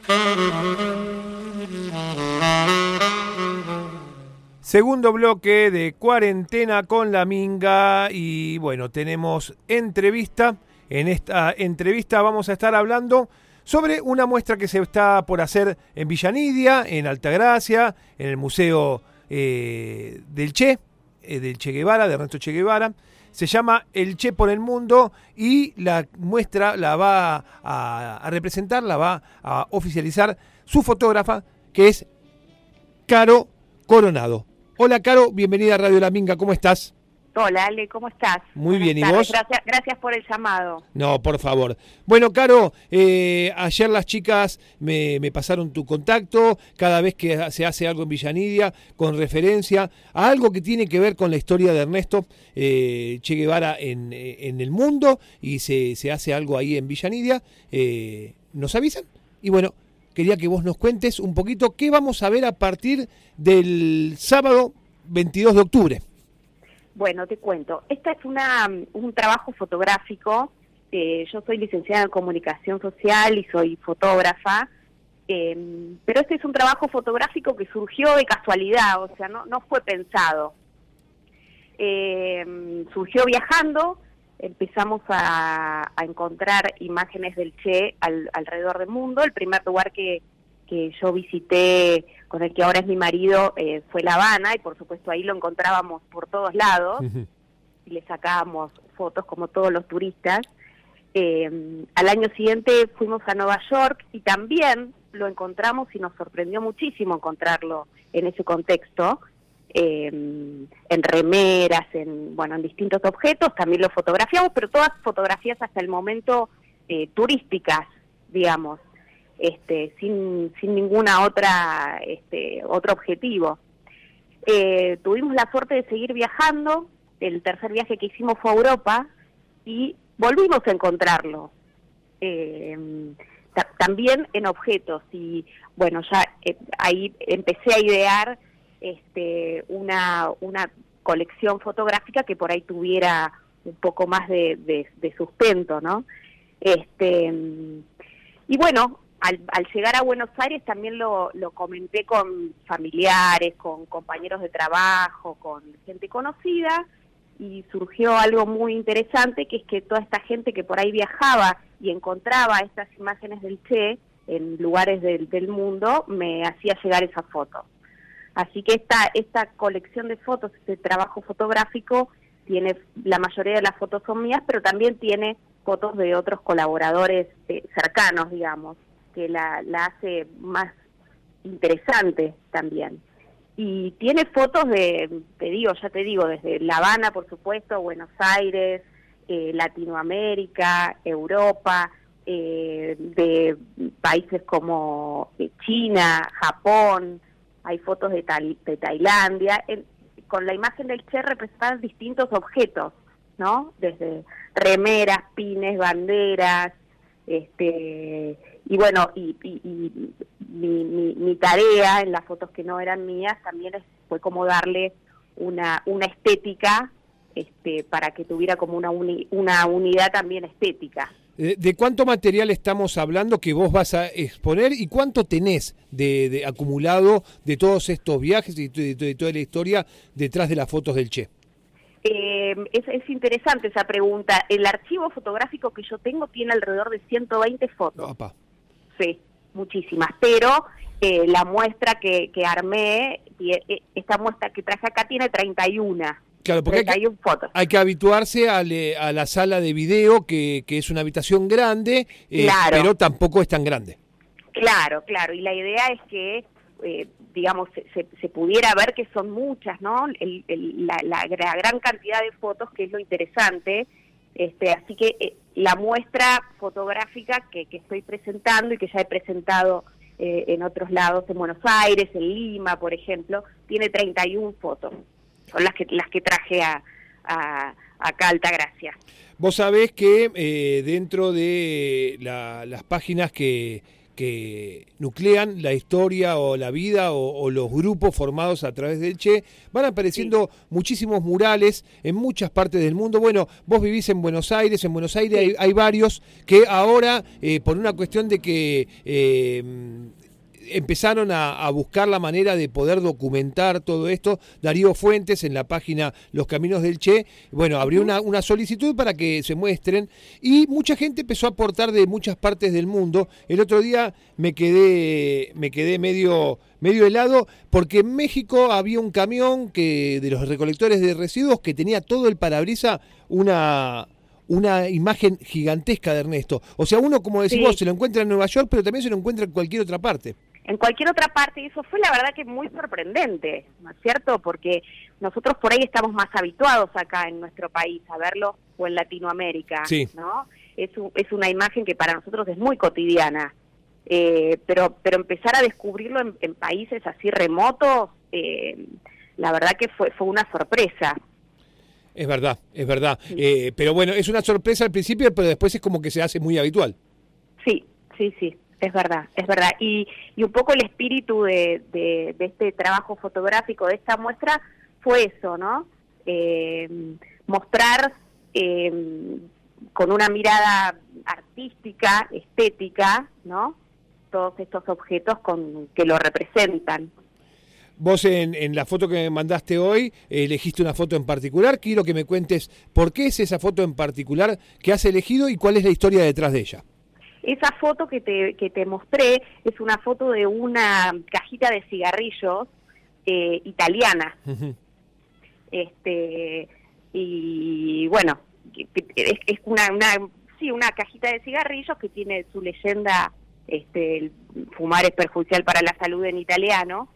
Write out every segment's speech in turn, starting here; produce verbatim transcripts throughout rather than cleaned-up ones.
Segundo bloque de Cuarentena con la Minga y bueno, tenemos entrevista. En esta entrevista vamos a estar hablando sobre una muestra que se está por hacer en Villa Nidia, en Altagracia, en el Museo eh, del Che, eh, del Che Guevara, de Ernesto Che Guevara. Se llama El Che por el Mundo y la muestra la va a, a representar, la va a oficializar su fotógrafa, que es Caro Coronado. Hola, Caro, bienvenida a Radio La Minga, ¿cómo estás? Hola, Ale, ¿cómo estás? Muy Buenas bien, ¿y tardes. vos? Gracias, gracias por el llamado. No, por favor. Bueno, Caro, eh, ayer las chicas me, me pasaron tu contacto, cada vez que se hace algo en Villa Nidia, con referencia a algo que tiene que ver con la historia de Ernesto eh, Che Guevara en, en el mundo, y se, se hace algo ahí en Villa Nidia, eh, nos avisan, y bueno, quería que vos nos cuentes un poquito qué vamos a ver a partir del sábado veintidós de octubre. Bueno, te cuento. Este es una, un trabajo fotográfico. Eh, yo soy licenciada en Comunicación Social y soy fotógrafa, eh, pero este es un trabajo fotográfico que surgió de casualidad, o sea, no, no fue pensado. Eh, surgió viajando, empezamos a, a encontrar imágenes del Che al, alrededor del mundo. El primer lugar que, que yo visité, con el que ahora es mi marido, eh, fue La Habana, y por supuesto ahí lo encontrábamos por todos lados, uh-huh. y le sacábamos fotos como todos los turistas. Eh, al año siguiente fuimos a Nueva York y también lo encontramos, y nos sorprendió muchísimo encontrarlo en ese contexto, eh, en remeras, en bueno, en distintos objetos. También lo fotografiamos, pero todas fotografías hasta el momento eh, turísticas, digamos. Este, sin, sin ninguna otra este, otro objetivo. Eh, tuvimos la suerte de seguir viajando. El tercer viaje que hicimos fue a Europa y volvimos a encontrarlo, eh, ta- también en objetos. Y bueno, ya eh, ahí empecé a idear este, una, una colección fotográfica que por ahí tuviera un poco más de, de, de sustento, ¿no? Este, y bueno, Al, al llegar a Buenos Aires también lo, lo comenté con familiares, con compañeros de trabajo, con gente conocida, y surgió algo muy interesante, que es que toda esta gente que por ahí viajaba y encontraba estas imágenes del Che en lugares del, del mundo, me hacía llegar esas fotos. Así que esta, esta colección de fotos, este trabajo fotográfico, tiene, la mayoría de las fotos son mías, pero también tiene fotos de otros colaboradores eh, cercanos, digamos, que la, la hace más interesante también. Y tiene fotos de, te digo, ya te digo, desde La Habana, por supuesto, Buenos Aires, eh, Latinoamérica, Europa, eh, de países como China, Japón, hay fotos de, Tal, de Tailandia. En, con la imagen del Che representan distintos objetos, ¿no? Desde remeras, pines, banderas, este... Y bueno, y, y, y mi, mi, mi tarea en las fotos que no eran mías también es, fue como darle una, una estética, este, para que tuviera como una, uni, una unidad también estética. ¿De cuánto material estamos hablando que vos vas a exponer y cuánto tenés de, de acumulado de todos estos viajes y de, de toda la historia detrás de las fotos del Che? Eh, es, es interesante esa pregunta. El archivo fotográfico que yo tengo tiene alrededor de ciento veinte fotos. Opa. Sí, muchísimas, pero eh, la muestra que, que armé, esta muestra que traje acá tiene treinta y uno. Claro, porque treinta y una hay que, fotos. Hay que habituarse a, le, a la sala de video, que, que es una habitación grande, eh, claro. pero tampoco es tan grande. Claro, claro, y la idea es que, eh, digamos, se, se, se pudiera ver que son muchas, ¿no? El, el, la, la, la gran cantidad de fotos, que es lo interesante. Este, así que eh, la muestra fotográfica que, que estoy presentando y que ya he presentado eh, en otros lados, en Buenos Aires, en Lima, por ejemplo, tiene treinta y una fotos. Son las que las que traje a, a acá a Altagracia. Vos sabés que eh, dentro de la, las páginas que, que nuclean la historia o la vida o, o los grupos formados a través del Che. Van apareciendo sí. muchísimos murales en muchas partes del mundo. Bueno, vos vivís en Buenos Aires, en Buenos Aires sí. hay, hay varios que ahora, eh, por una cuestión de que... Eh, empezaron a, a buscar la manera de poder documentar todo esto. Darío Fuentes, en la página Los Caminos del Che, bueno, abrió una, una solicitud para que se muestren y mucha gente empezó a aportar de muchas partes del mundo. El otro día me quedé, me quedé medio, medio helado porque en México había un camión que de los recolectores de residuos que tenía todo el parabrisas una... una imagen gigantesca de Ernesto. O sea, uno, como decís sí. vos, se lo encuentra en Nueva York, pero también se lo encuentra en cualquier otra parte. En cualquier otra parte, y eso fue la verdad que muy sorprendente, ¿no es cierto? Porque nosotros por ahí estamos más habituados acá en nuestro país a verlo, o en Latinoamérica, sí. ¿no? Es, un, es una imagen que para nosotros es muy cotidiana, eh, pero pero empezar a descubrirlo en, en países así remotos, eh, la verdad que fue, fue una sorpresa. Es verdad, es verdad. Sí. Eh, pero bueno, es una sorpresa al principio, pero después es como que se hace muy habitual. Sí, sí, sí, es verdad, es verdad. Y, y un poco el espíritu de, de, de este trabajo fotográfico, de esta muestra, fue eso, ¿no? Eh, mostrar eh, con una mirada artística, estética, ¿no? Todos estos objetos con que lo representan. Vos en, en la foto que me mandaste hoy eh, elegiste una foto en particular. Quiero que me cuentes por qué es esa foto en particular que has elegido y cuál es la historia detrás de ella. Esa foto que te, que te mostré es una foto de una cajita de cigarrillos eh, italiana. Uh-huh. Este y bueno, es, es una, una sí una cajita de cigarrillos que tiene su leyenda, este, el fumar es perjudicial para la salud en italiano.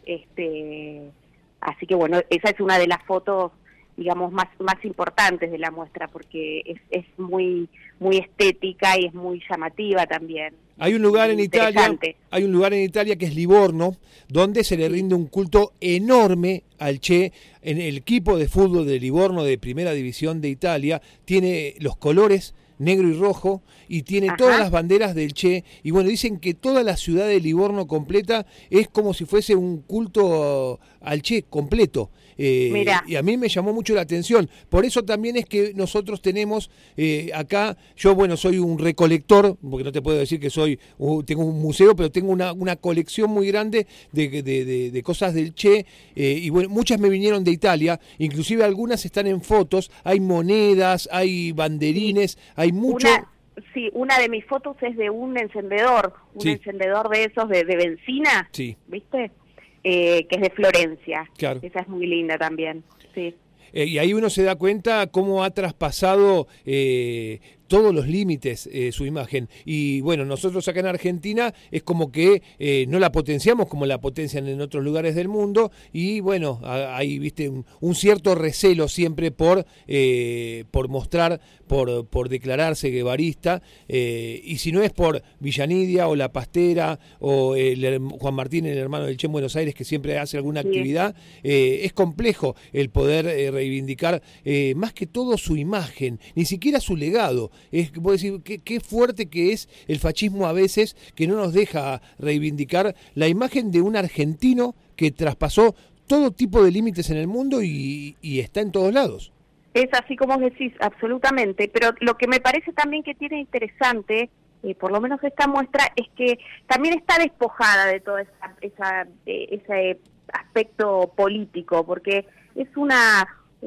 Este, así que bueno, esa es una de las fotos, digamos, más más importantes de la muestra porque es, es muy muy estética y es muy llamativa también. Hay un lugar en Italia, hay un lugar en Italia que es Livorno, donde se le rinde un culto enorme al Che. En el equipo de fútbol de Livorno de Primera División de Italia tiene los colores negro y rojo, y tiene Ajá. todas las banderas del Che, y bueno, dicen que toda la ciudad de Livorno completa es como si fuese un culto al Che completo, eh, y a mí me llamó mucho la atención, por eso también es que nosotros tenemos eh, acá, yo bueno, soy un recolector, porque no te puedo decir que soy, uh, tengo un museo, pero tengo una, una colección muy grande de, de, de, de cosas del Che, eh, y bueno, muchas me vinieron de Italia, inclusive algunas están en fotos, hay monedas, hay banderines, hay mucho... Una, sí, una de mis fotos es de un encendedor, un sí. encendedor de esos de, de benzina, sí. ¿viste? Eh, que es de Florencia. Claro. Esa es muy linda también, sí. Eh, y ahí uno se da cuenta cómo ha traspasado eh, todos los límites eh, su imagen. Y bueno, nosotros acá en Argentina es como que eh, no la potenciamos como la potencian en otros lugares del mundo. Y bueno, hay viste un, un cierto recelo siempre por, eh, por mostrar, por, por declararse guevarista. Eh, y si no es por Villanidia o La Pastera o el, Juan Martín, el hermano del Che en Buenos Aires, que siempre hace alguna sí. actividad, eh, es complejo el poder eh, reivindicar eh, más que todo su imagen, ni siquiera su legado. Es, puedo decir, qué, qué fuerte que es el fascismo a veces, que no nos deja reivindicar la imagen de un argentino que traspasó todo tipo de límites en el mundo y, y está en todos lados. Es así como decís, absolutamente, pero lo que me parece también que tiene interesante, eh, por lo menos esta muestra, es que también está despojada de todo esa, esa, eh, ese aspecto político, porque es una...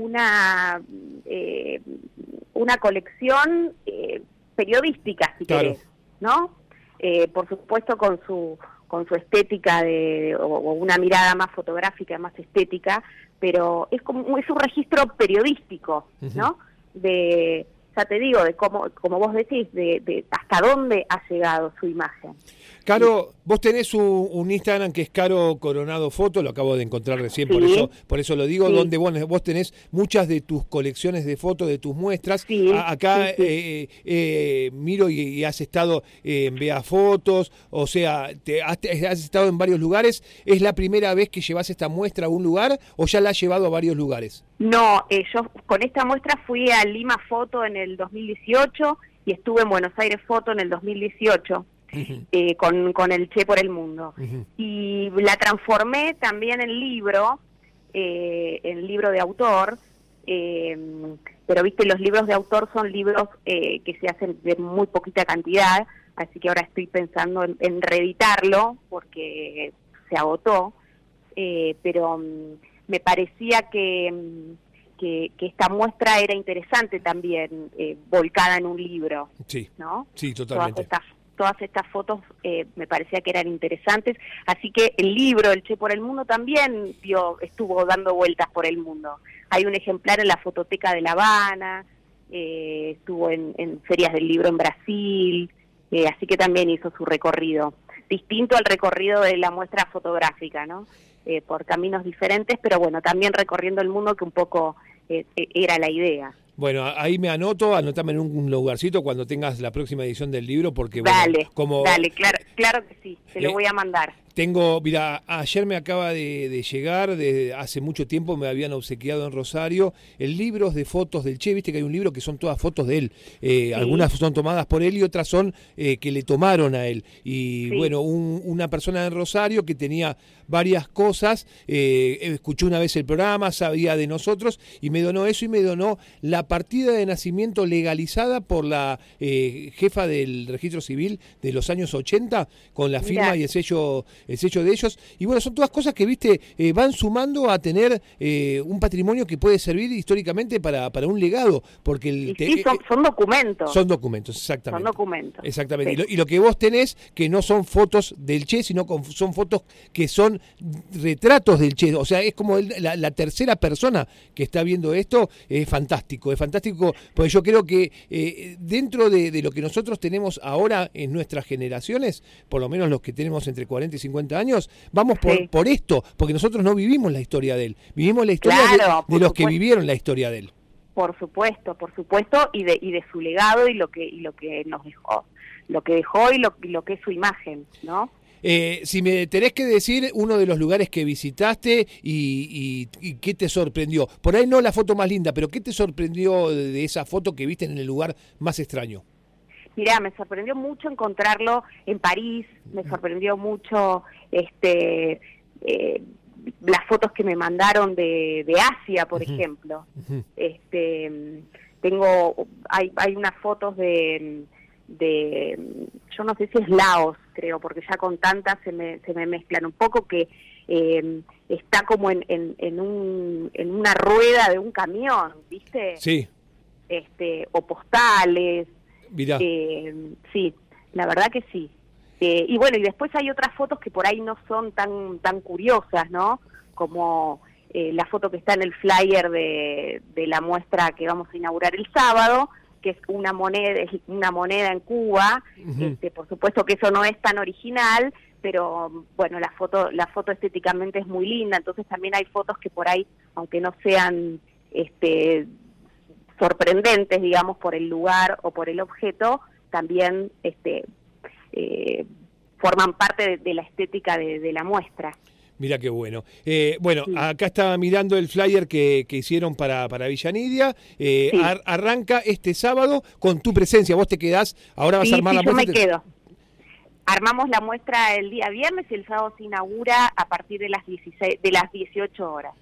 una eh, una colección eh, periodística, si claro. querés, ¿no? Eh, por supuesto con su con su estética de o, o una mirada más fotográfica, más estética, pero es como es un registro periodístico, uh-huh. ¿no? De ya te digo, de cómo, como vos decís, de, de hasta dónde ha llegado su imagen. Caro, vos tenés un, un Instagram que es Caro Coronado Foto, lo acabo de encontrar recién, sí. por eso por eso lo digo, sí. donde vos, vos tenés muchas de tus colecciones de fotos, de tus muestras. Sí, A, acá sí, sí. Eh, eh, miro y, y has estado en Vea Fotos, o sea, te, has, has estado en varios lugares. ¿Es la primera vez que llevas esta muestra a un lugar o ya la has llevado a varios lugares? No, eh, yo con esta muestra fui a Lima Foto en el dos mil dieciocho y estuve en Buenos Aires Foto en el dos mil dieciocho. uh-huh. eh, con, con el Che por el mundo. Uh-huh. Y la transformé también en libro, eh, en libro de autor, eh, pero viste, los libros de autor son libros eh, que se hacen de muy poquita cantidad, así que ahora estoy pensando en, en reeditarlo, porque se agotó, eh, pero um, me parecía que... Um, Que, que esta muestra era interesante también, eh, volcada en un libro, sí, ¿no? Sí, totalmente. Todas estas, todas estas fotos eh, me parecía que eran interesantes, así que el libro, El Che por el mundo, también dio, estuvo dando vueltas por el mundo. Hay un ejemplar en la Fototeca de La Habana, eh, estuvo en, en ferias del libro en Brasil, eh, así que también hizo su recorrido, distinto al recorrido de la muestra fotográfica, ¿no? Eh, por caminos diferentes, pero bueno, también recorriendo el mundo, que un poco eh, era la idea. Bueno, ahí me anoto, anotame en un lugarcito cuando tengas la próxima edición del libro, porque dale, bueno, como... Dale, claro, claro que sí, te lo eh, voy a mandar. Tengo, mira, ayer me acaba de, de llegar, de hace mucho tiempo me habían obsequiado en Rosario, el libro de fotos del Che, viste que hay un libro que son todas fotos de él, eh, sí. Algunas son tomadas por él y otras son eh, que le tomaron a él. Y sí. bueno, un, una persona en Rosario que tenía varias cosas, eh, escuchó una vez el programa, sabía de nosotros y me donó eso y me donó la partida de nacimiento legalizada por la eh, jefa del registro civil de los años ochenta, con la firma Mirá. y el sello... el sello de ellos, y bueno, son todas cosas que, viste, eh, van sumando a tener eh, un patrimonio que puede servir históricamente para, para un legado, porque el te, sí, son, son documentos. Son documentos, exactamente. Son documentos. Exactamente. Sí. Y, lo, y lo que vos tenés, que no son fotos del Che, sino con, son fotos que son retratos del Che, o sea, es como el, la, la tercera persona que está viendo esto, es fantástico, es fantástico, porque yo creo que eh, dentro de, de lo que nosotros tenemos ahora en nuestras generaciones, por lo menos los que tenemos entre cuarenta y cincuenta años, vamos por, sí. por esto, porque nosotros no vivimos la historia de él, vivimos la historia claro, de, de los supuesto. que vivieron la historia de él. Por supuesto, por supuesto, y de y de su legado y lo que y lo que nos dejó, lo que dejó y lo, y lo que es su imagen, ¿no? Eh, si me tenés que decir uno de los lugares que visitaste y, y, y qué te sorprendió, por ahí no la foto más linda, pero qué te sorprendió de, de esa foto que viste en el lugar más extraño. Mirá, me sorprendió mucho encontrarlo en París, me sorprendió mucho este eh, las fotos que me mandaron de, de Asia, por uh-huh. ejemplo. Uh-huh. Este, tengo, hay, hay unas fotos de, de, yo no sé si es Laos, creo, porque ya con tantas se me, se me mezclan un poco, que eh, está como en, en, en, un, en una rueda de un camión, ¿viste? Sí. Este, o postales. Mirá. Eh, sí, la verdad que sí. Eh, y bueno, y después hay otras fotos que por ahí no son tan tan curiosas, ¿no? Como eh, la foto que está en el flyer de, de la muestra que vamos a inaugurar el sábado, que es una moneda, es una moneda en Cuba. Uh-huh. Este, por supuesto que eso no es tan original, pero bueno, la foto la foto estéticamente es muy linda, entonces también hay fotos que por ahí, aunque no sean este sorprendentes, digamos, por el lugar o por el objeto, también este eh, forman parte de, de la estética de, de la muestra. Mira qué bueno. Eh, bueno, sí. Acá estaba mirando el flyer que, que hicieron para, para Villa Nidia. Eh, sí. ar, arranca este sábado con tu presencia. Vos te quedás, ahora vas sí, a armar sí, la yo muestra. me quedo. Armamos la muestra el día viernes y el sábado se inaugura a partir de las dieciséis, de las dieciocho horas.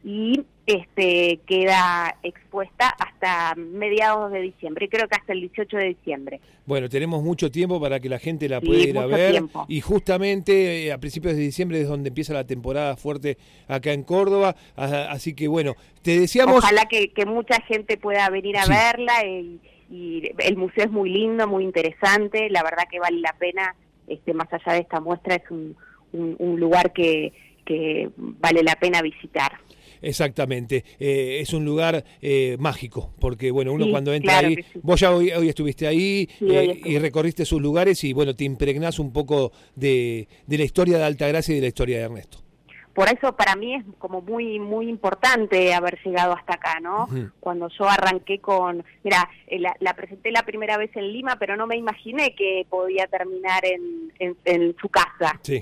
Y este queda expuesta hasta mediados de diciembre, creo que hasta el dieciocho de diciembre. Bueno, tenemos mucho tiempo para que la gente la sí, pueda ir a ver. Tiempo. Y justamente eh, a principios de diciembre es donde empieza la temporada fuerte acá en Córdoba. Así que bueno, te deseamos... Ojalá que, que mucha gente pueda venir a sí. verla. Y, y el museo es muy lindo, muy interesante. La verdad que vale la pena, este más allá de esta muestra, es un, un, un lugar que, que vale la pena visitar. Exactamente, eh, es un lugar eh, mágico, porque bueno, uno sí, cuando entra claro ahí, sí. vos ya hoy, hoy estuviste ahí sí, eh, hoy y recorriste sus lugares y bueno, te impregnás un poco de, de la historia de Altagracia y de la historia de Ernesto. Por eso para mí es como muy muy importante haber llegado hasta acá, ¿no? Uh-huh. Cuando yo arranqué con, mira, la, la presenté la primera vez en Lima, pero no me imaginé que podía terminar en, en, en su casa. Sí.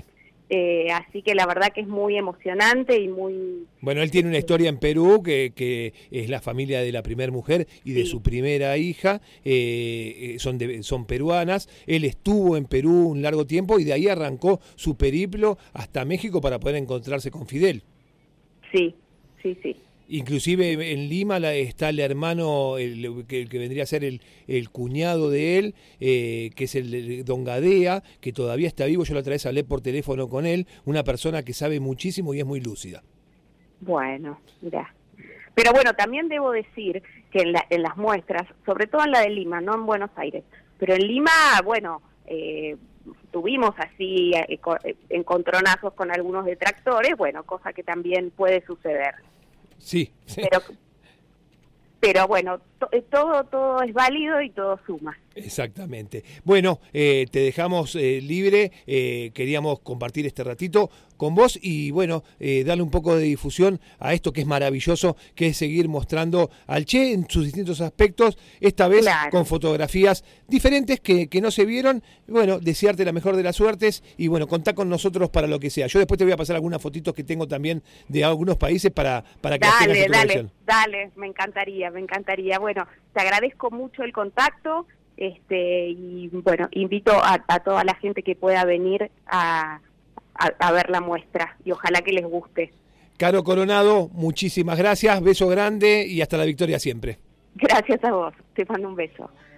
Eh, así que la verdad que es muy emocionante y muy... Bueno, él tiene una historia en Perú que, que es la familia de la primera mujer y de Sí. su primera hija, eh, son, de, son peruanas. Él estuvo en Perú un largo tiempo y de ahí arrancó su periplo hasta México para poder encontrarse con Fidel. Sí, sí, sí. Inclusive en Lima la, está el hermano, el, que, el que vendría a ser el, el cuñado de él, eh, que es el, el Don Gadea, que todavía está vivo. Yo la otra vez hablé por teléfono con él, una persona que sabe muchísimo y es muy lúcida. Bueno, mirá. Pero bueno, también debo decir que en, la, en las muestras, sobre todo en la de Lima, no en Buenos Aires, pero en Lima, bueno, eh, tuvimos así eh, encontronazos con algunos detractores, bueno, cosa que también puede suceder. Sí, sí. Pero, pero bueno, to, todo todo es válido y todo suma. Exactamente. Bueno, eh, te dejamos eh, libre, eh, queríamos compartir este ratito con vos y bueno, eh, darle un poco de difusión a esto que es maravilloso, que es seguir mostrando al Che en sus distintos aspectos, esta vez Claro. con fotografías diferentes que, que no se vieron. Bueno, desearte la mejor de las suertes y bueno, contá con nosotros para lo que sea. Yo después te voy a pasar algunas fotitos que tengo también de algunos países para, para que las tengas Dale, en tu dale, colección. dale, me encantaría, me encantaría. Bueno, te agradezco mucho el contacto. Este, y bueno, invito a, a toda la gente que pueda venir a, a, a ver la muestra y ojalá que les guste. Caro Coronado, muchísimas gracias, beso grande y hasta la victoria siempre. Gracias a vos, te mando un beso.